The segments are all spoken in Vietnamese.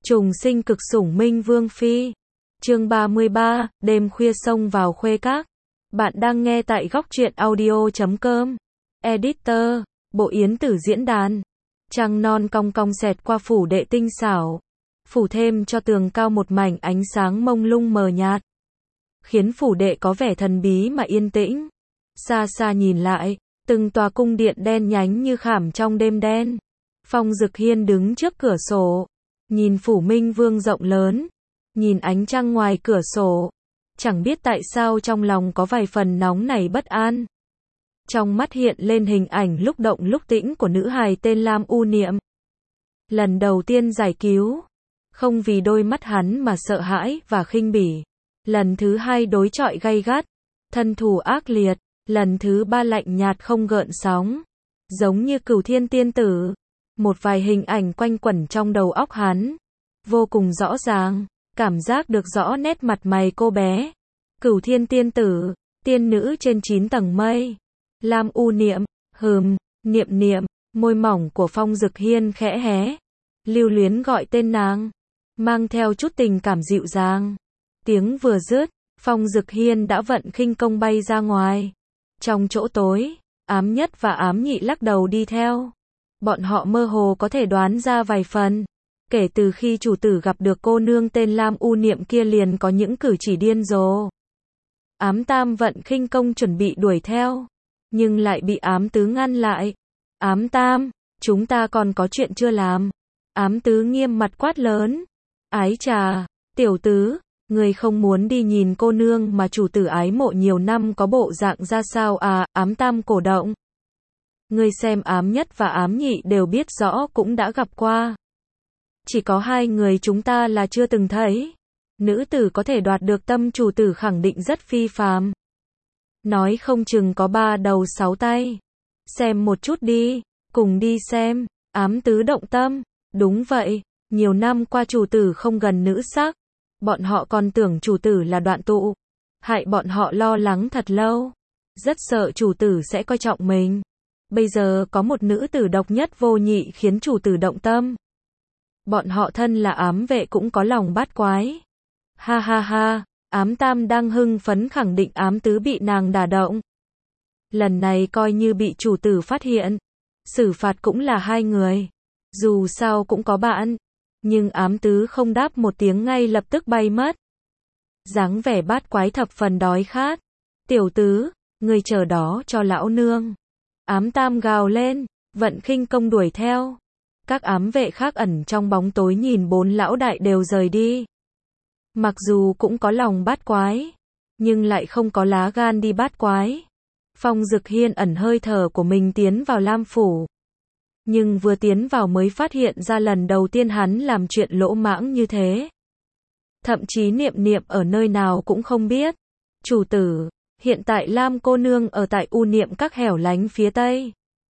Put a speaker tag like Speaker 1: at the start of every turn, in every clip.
Speaker 1: Trùng sinh cực sủng Minh Vương Phi. Chương 33, đêm khuya xông vào khuê các. Bạn đang nghe tại góc truyện audio.com. Editor, Bộ Yến Tử diễn đàn. Trăng non cong cong xẹt qua phủ đệ tinh xảo, phủ thêm cho tường cao một mảnh ánh sáng mông lung mờ nhạt, khiến phủ đệ có vẻ thần bí mà yên tĩnh. Xa xa nhìn lại, từng tòa cung điện đen nhánh như khảm trong đêm đen. Phong Dực Hiên đứng trước cửa sổ, nhìn phủ Minh Vương rộng lớn, nhìn ánh trăng ngoài cửa sổ, chẳng biết tại sao trong lòng có vài phần nóng nảy bất an. Trong mắt hiện lên hình ảnh lúc động lúc tĩnh của nữ hài tên Lam U Niệm. Lần đầu tiên giải cứu, không vì đôi mắt hắn mà sợ hãi và khinh bỉ. Lần thứ hai đối chọi gay gắt, thân thủ ác liệt. Lần thứ ba lạnh nhạt không gợn sóng, giống như Cửu Thiên Tiên Tử. Một vài hình ảnh quanh quẩn trong đầu óc hắn, vô cùng rõ ràng, cảm giác được rõ nét mặt mày cô bé. Cửu Thiên Tiên Tử, tiên nữ trên 9 tầng mây. Lam U Niệm, Niệm Niệm, môi mỏng của Phong Dực Hiên khẽ hé, lưu luyến gọi tên nàng, mang theo chút tình cảm dịu dàng. Tiếng vừa dứt, Phong Dực Hiên đã vận khinh công bay ra ngoài. Trong chỗ tối, Ám Nhất và Ám Nhị lắc đầu đi theo. Bọn họ mơ hồ có thể đoán ra vài phần. Kể từ khi chủ tử gặp được cô nương tên Lam U Niệm kia liền có những cử chỉ điên rồ. Ám Tam vận khinh công chuẩn bị đuổi theo, nhưng lại bị Ám Tứ ngăn lại. Ám Tam, chúng ta còn có chuyện chưa làm. Ám Tứ nghiêm mặt quát lớn. Ái trà, tiểu tứ, người không muốn đi nhìn cô nương mà chủ tử ái mộ nhiều năm có bộ dạng ra sao à? Ám Tam cổ động. Người xem Ám Nhất và Ám Nhị đều biết rõ cũng đã gặp qua. Chỉ có hai người chúng ta là chưa từng thấy. Nữ tử có thể đoạt được tâm chủ tử khẳng định rất phi phàm. Nói không chừng có 3 đầu 6 tay. Xem một chút đi, cùng đi xem. Ám Tứ động tâm. Đúng vậy, nhiều năm qua chủ tử không gần nữ sắc. Bọn họ còn tưởng chủ tử là đoạn tụ. Hại bọn họ lo lắng thật lâu. Rất sợ chủ tử sẽ coi trọng mình. Bây giờ có một nữ tử độc nhất vô nhị khiến chủ tử động tâm. Bọn họ thân là ám vệ cũng có lòng bát quái. Ha ha ha, Ám Tam đang hưng phấn khẳng định Ám Tứ bị nàng đả động. Lần này coi như bị chủ tử phát hiện. Xử phạt cũng là hai người. Dù sao cũng có bạn. Nhưng Ám Tứ không đáp một tiếng ngay lập tức bay mất. Dáng vẻ bát quái thập phần đói khát. Tiểu tứ, người chờ đó cho lão nương. Ám Tam gào lên, vận khinh công đuổi theo. Các ám vệ khác ẩn trong bóng tối nhìn 4 lão đại đều rời đi. Mặc dù cũng có lòng bát quái, nhưng lại không có lá gan đi bát quái. Phong Dực Hiên ẩn hơi thở của mình tiến vào Lam phủ. Nhưng vừa tiến vào mới phát hiện ra lần đầu tiên hắn làm chuyện lỗ mãng như thế. Thậm chí Niệm Niệm ở nơi nào cũng không biết. Chủ tử, hiện tại Lam cô nương ở tại U Niệm các hẻo lánh phía tây.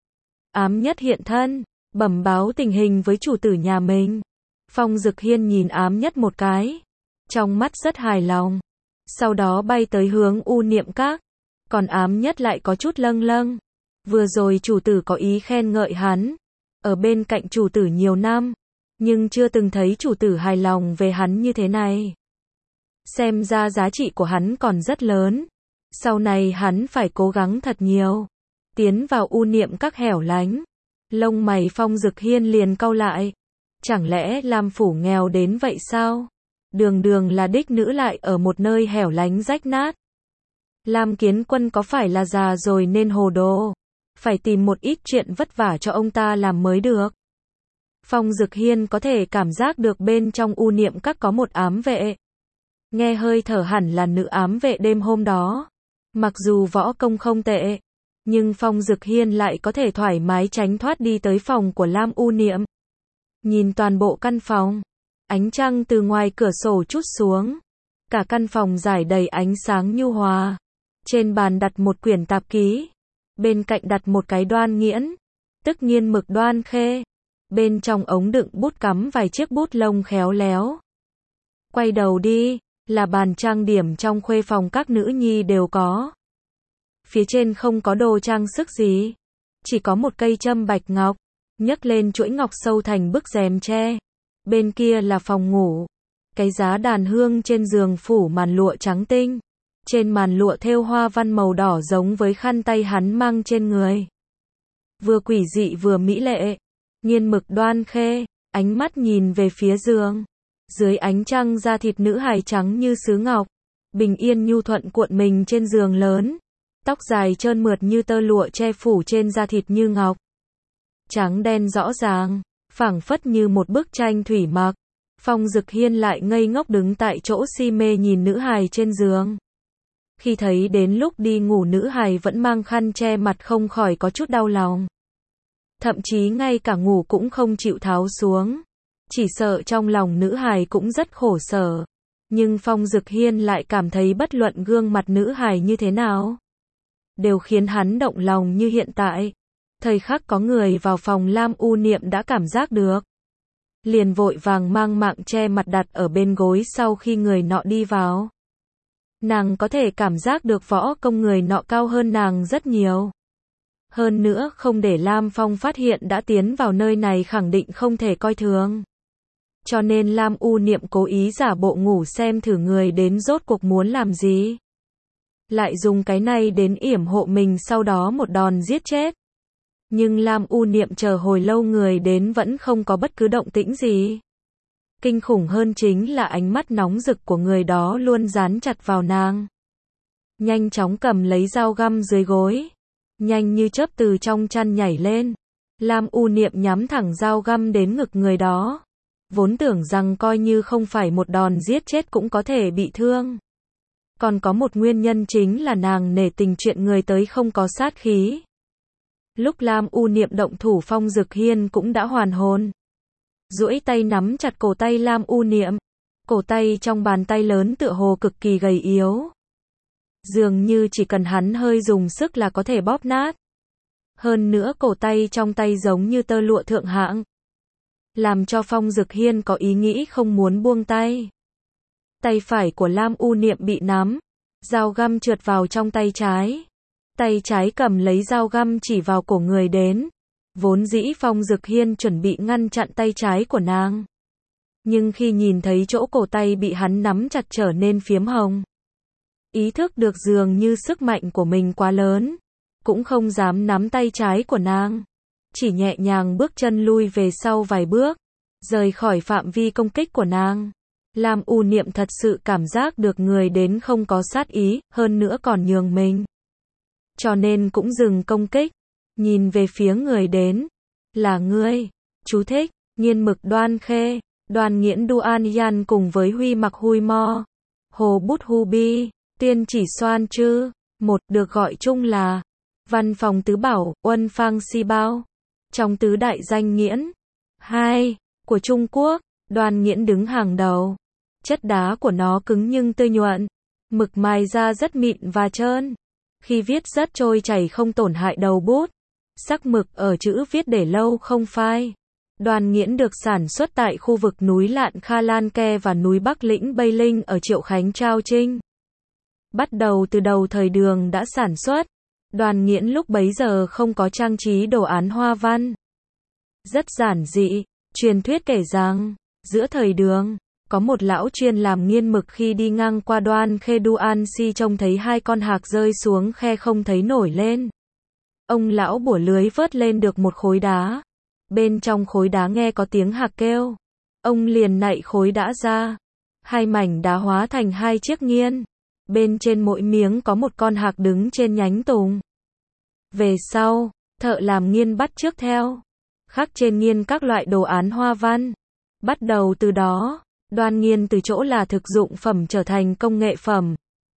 Speaker 1: Ám Nhất hiện thân, bẩm báo tình hình với chủ tử nhà mình. Phong Dực Hiên nhìn Ám Nhất một cái, trong mắt rất hài lòng. Sau đó bay tới hướng U Niệm các. Còn Ám Nhất lại có chút lâng lâng. Vừa rồi chủ tử có ý khen ngợi hắn. Ở bên cạnh chủ tử nhiều năm, nhưng chưa từng thấy chủ tử hài lòng về hắn như thế này. Xem ra giá trị của hắn còn rất lớn. Sau này hắn phải cố gắng thật nhiều. Tiến vào U Niệm các hẻo lánh. Lông mày Phong Dực Hiên liền cau lại. Chẳng lẽ Lam phủ nghèo đến vậy sao? Đường đường là đích nữ lại ở một nơi hẻo lánh rách nát. Lam Kiến Quân có phải là già rồi nên hồ đồ? Phải tìm một ít chuyện vất vả cho ông ta làm mới được. Phong Dực Hiên có thể cảm giác được bên trong U Niệm các có một ám vệ. Nghe hơi thở hẳn là nữ ám vệ đêm hôm đó. Mặc dù võ công không tệ, nhưng Phong Dực Hiên lại có thể thoải mái tránh thoát đi tới phòng của Lam U Niệm. Nhìn toàn bộ căn phòng, ánh trăng từ ngoài cửa sổ trút xuống. Cả căn phòng rải đầy ánh sáng nhu hòa. Trên bàn đặt một quyển tạp ký. Bên cạnh đặt một cái đoan nghiễn, tức nghiên mực đoan khê. Bên trong ống đựng bút cắm vài chiếc bút lông khéo léo. Quay đầu đi, là bàn trang điểm trong khuê phòng các nữ nhi đều có. Phía trên không có đồ trang sức gì, chỉ có một cây châm bạch ngọc, nhấc lên chuỗi ngọc sâu thành bức rèm tre. Bên kia là phòng ngủ. Cái giá đàn hương trên giường phủ màn lụa trắng tinh. Trên màn lụa thêu hoa văn màu đỏ giống với khăn tay hắn mang trên người. Vừa quỷ dị vừa mỹ lệ. Nghiên Mực Đoan Khê, ánh mắt nhìn về phía giường. Dưới ánh trăng da thịt nữ hài trắng như sứ ngọc. Bình yên nhu thuận cuộn mình trên giường lớn. Tóc dài trơn mượt như tơ lụa che phủ trên da thịt như ngọc. Trắng đen rõ ràng, phảng phất như một bức tranh thủy mặc. Phong Dực Hiên lại ngây ngốc đứng tại chỗ si mê nhìn nữ hài trên giường. Khi thấy đến lúc đi ngủ nữ hài vẫn mang khăn che mặt không khỏi có chút đau lòng. Thậm chí ngay cả ngủ cũng không chịu tháo xuống. Chỉ sợ trong lòng nữ hài cũng rất khổ sở. Nhưng Phong Dực Hiên lại cảm thấy bất luận gương mặt nữ hài như thế nào, đều khiến hắn động lòng như hiện tại. Thời khắc có người vào phòng Lam U Niệm đã cảm giác được. Liền vội vàng mang mạng che mặt đặt ở bên gối sau khi người nọ đi vào. Nàng có thể cảm giác được võ công người nọ cao hơn nàng rất nhiều. Hơn nữa không để Lam Phong phát hiện đã tiến vào nơi này khẳng định không thể coi thường. Cho nên Lam U Niệm cố ý giả bộ ngủ xem thử người đến rốt cuộc muốn làm gì. Lại dùng cái này đến yểm hộ mình sau đó một đòn giết chết. Nhưng Lam U Niệm chờ hồi lâu người đến vẫn không có bất cứ động tĩnh gì. Kinh khủng hơn chính là ánh mắt nóng rực của người đó luôn dán chặt vào nàng. Nhanh chóng cầm lấy dao găm dưới gối. Nhanh như chớp từ trong chăn nhảy lên. Lam U Niệm nhắm thẳng dao găm đến ngực người đó. Vốn tưởng rằng coi như không phải một đòn giết chết cũng có thể bị thương. Còn có một nguyên nhân chính là nàng nể tình chuyện người tới không có sát khí. Lúc Lam U Niệm động thủ Phong Dực Hiên cũng đã hoàn hồn. Duỗi tay nắm chặt cổ tay Lam U Niệm. Cổ tay trong bàn tay lớn tựa hồ cực kỳ gầy yếu. Dường như chỉ cần hắn hơi dùng sức là có thể bóp nát. Hơn nữa cổ tay trong tay giống như tơ lụa thượng hạng. Làm cho Phong Dực Hiên có ý nghĩ không muốn buông tay. Tay phải của Lam U Niệm bị nắm. Dao găm trượt vào trong tay trái. Tay trái cầm lấy dao găm chỉ vào cổ người đến. Vốn dĩ Phong Dực Hiên chuẩn bị ngăn chặn tay trái của nàng. Nhưng khi nhìn thấy chỗ cổ tay bị hắn nắm chặt trở nên phiếm hồng. Ý thức được dường như sức mạnh của mình quá lớn. Cũng không dám nắm tay trái của nàng. Chỉ nhẹ nhàng bước chân lui về sau vài bước. Rời khỏi phạm vi công kích của nàng. Lam U Niệm thật sự cảm giác được người đến không có sát ý, hơn nữa còn nhường mình. Cho nên cũng dừng công kích. Nhìn về phía người đến. Là ngươi. Chú thích. Nghiên Mực Đoan Khê. Đoàn Nghiễn Duan Yan cùng với Huy Mặc Hui Mo. Hồ Bút Hu Bi. Tiên Chỉ Xoan Chư. Một được gọi chung là Văn Phòng Tứ Bảo, Uân Phang Si Bao. Trong tứ đại danh nghiễn. 2. Của Trung Quốc. Đoàn Nghiễn đứng hàng đầu. Chất đá của nó cứng nhưng tươi nhuận. Mực mài ra rất mịn và trơn. Khi viết rất trôi chảy không tổn hại đầu bút. Sắc mực ở chữ viết để lâu không phai. Đoàn Nghiễn được sản xuất tại khu vực núi Lạn Kha Lan Ke và núi Bắc Lĩnh Bay Linh ở Triệu Khánh Trao Trinh. Bắt đầu từ đầu thời Đường đã sản xuất. Đoàn Nghiễn lúc bấy giờ không có trang trí đồ án hoa văn. Rất giản dị. Truyền thuyết kể rằng, giữa thời Đường, có một lão chuyên làm nghiên mực khi đi ngang qua Đoan Khê Duan Si trông thấy hai con hạc rơi xuống khe không thấy nổi lên. Ông lão bủa lưới vớt lên được một khối đá. Bên trong khối đá nghe có tiếng hạc kêu. Ông liền nạy khối đá ra. Hai mảnh đá hóa thành hai chiếc nghiên. Bên trên mỗi miếng có một con hạc đứng trên nhánh tùng. Về sau, thợ làm nghiên bắt chước theo. Khắc trên nghiên các loại đồ án hoa văn. Bắt đầu từ đó, Đoan nghiên từ chỗ là thực dụng phẩm trở thành công nghệ phẩm.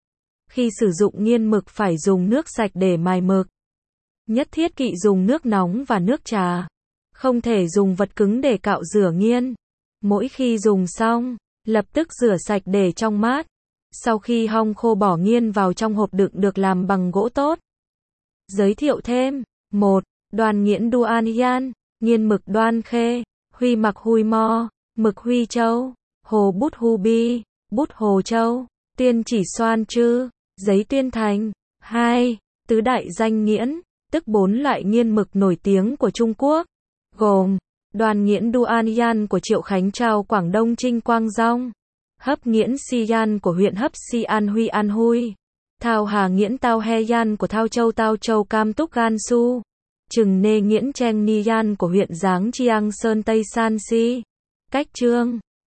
Speaker 1: Khi sử dụng nghiên mực phải dùng nước sạch để mài mực. Nhất thiết kỵ dùng nước nóng và nước trà. Không thể dùng vật cứng để cạo rửa nghiên. Mỗi khi dùng xong, lập tức rửa sạch để trong mát. Sau khi hong khô bỏ nghiên vào trong hộp đựng được làm bằng gỗ tốt. Giới thiệu thêm. 1. Đoàn Nghiễn Duan Yan, Nghiên Mực Đoan Khê, Huy Mặc Hui Mo, Mực Huy Châu, Hồ Bút Hu Bi, Bút Hồ Châu, Tiên Chỉ Xoan Chư, Giấy Tuyên Thành. 2. Tứ đại danh nghiễn, tức 4 loại nghiên mực nổi tiếng của Trung Quốc, gồm Đoàn nghiễn Duan Yan của Triệu Khánh Trao Quảng Đông Trinh Quang Dong. Hấp nghiễn Si Yan của huyện Hấp Si An Huy An Huy. Thao Hà nghiễn Tao He Yan của Tao Châu Cam Túc Gan Su. Trừng Nê nghiễn Cheng Ni Yan của huyện Giáng Chiang Sơn Tây San Si. Cách chương